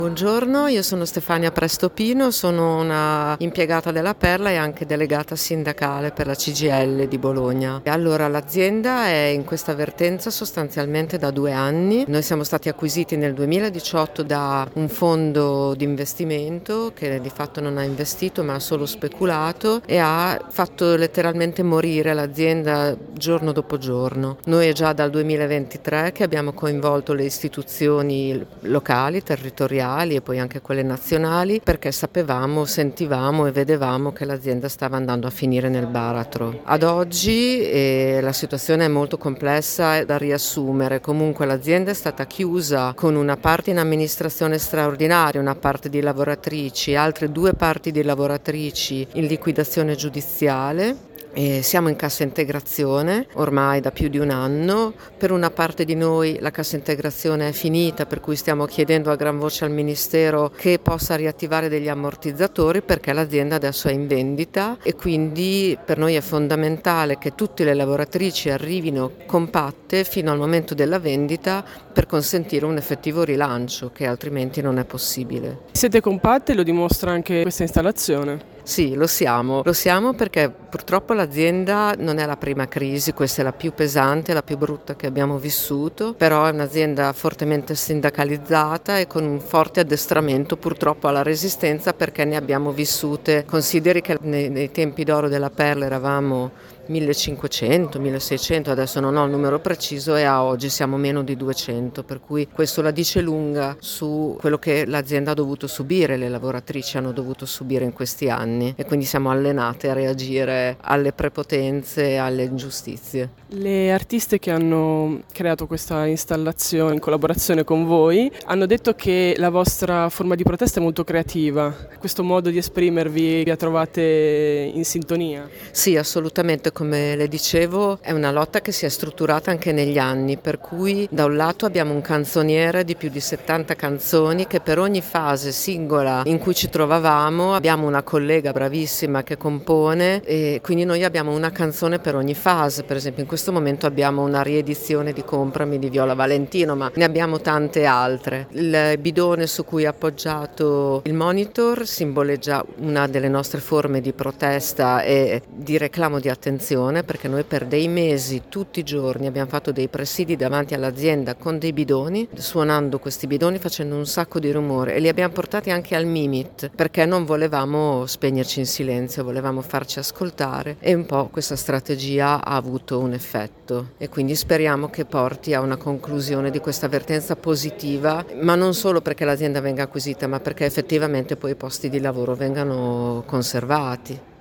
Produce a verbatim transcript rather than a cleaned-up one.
Buongiorno, io sono Stefania Prestopino, sono una impiegata della Perla e anche delegata sindacale per la C G I L di Bologna. Allora, l'azienda è in questa vertenza sostanzialmente da due anni. Noi siamo stati acquisiti nel duemiladiciotto da un fondo di investimento che di fatto non ha investito ma ha solo speculato e ha fatto letteralmente morire l'azienda giorno dopo giorno. Noi è già dal duemilaventitré che abbiamo coinvolto le istituzioni locali, territoriali e poi anche quelle nazionali, perché sapevamo, sentivamo e vedevamo che l'azienda stava andando a finire nel baratro. Ad oggi eh, la situazione è molto complessa da riassumere. Comunque l'azienda è stata chiusa con una parte in amministrazione straordinaria, una parte di lavoratrici, altre due parti di lavoratrici in liquidazione giudiziale. E siamo in cassa integrazione ormai da più di un anno. Per una parte di noi la cassa integrazione è finita, per cui stiamo chiedendo a gran voce al Ministero che possa riattivare degli ammortizzatori, perché l'azienda adesso è in vendita e quindi per noi è fondamentale che tutte le lavoratrici arrivino compatte fino al momento della vendita per consentire un effettivo rilancio, che altrimenti non è possibile. Siete compatte, lo dimostra anche questa installazione. Sì, lo siamo, lo siamo perché purtroppo l'azienda non è la prima crisi, questa è la più pesante, la più brutta che abbiamo vissuto, però è un'azienda fortemente sindacalizzata e con un forte addestramento purtroppo alla resistenza, perché ne abbiamo vissute. Consideri che nei, nei tempi d'oro della Perla eravamo millecinquecento, milleseicento, adesso non ho il numero preciso, e a oggi siamo meno di duecento, per cui questo la dice lunga su quello che l'azienda ha dovuto subire, le lavoratrici hanno dovuto subire in questi anni, e quindi siamo allenate a reagire alle prepotenze e alle ingiustizie. Le artiste che hanno creato questa installazione in collaborazione con voi hanno detto che la vostra forma di protesta è molto creativa. Questo modo di esprimervi la trovate in sintonia? Sì, assolutamente. Come le dicevo, è una lotta che si è strutturata anche negli anni, per cui da un lato abbiamo un canzoniere di più di settanta canzoni che per ogni fase singola in cui ci trovavamo abbiamo una collega bravissima che compone, e quindi noi abbiamo una canzone per ogni fase. Per esempio in questo momento abbiamo una riedizione di Comprami di Viola Valentino, ma ne abbiamo tante altre. Il bidone su cui è appoggiato il monitor simboleggia una delle nostre forme di protesta e di reclamo di attenzione, perché noi per dei mesi tutti i giorni abbiamo fatto dei presidi davanti all'azienda con dei bidoni, suonando questi bidoni, facendo un sacco di rumore, e li abbiamo portati anche al Mimit perché non volevamo spegnerci in silenzio, volevamo farci ascoltare, e un po' questa strategia ha avuto un effetto, e quindi speriamo che porti a una conclusione di questa vertenza positiva, ma non solo perché l'azienda venga acquisita, ma perché effettivamente poi i posti di lavoro vengano conservati.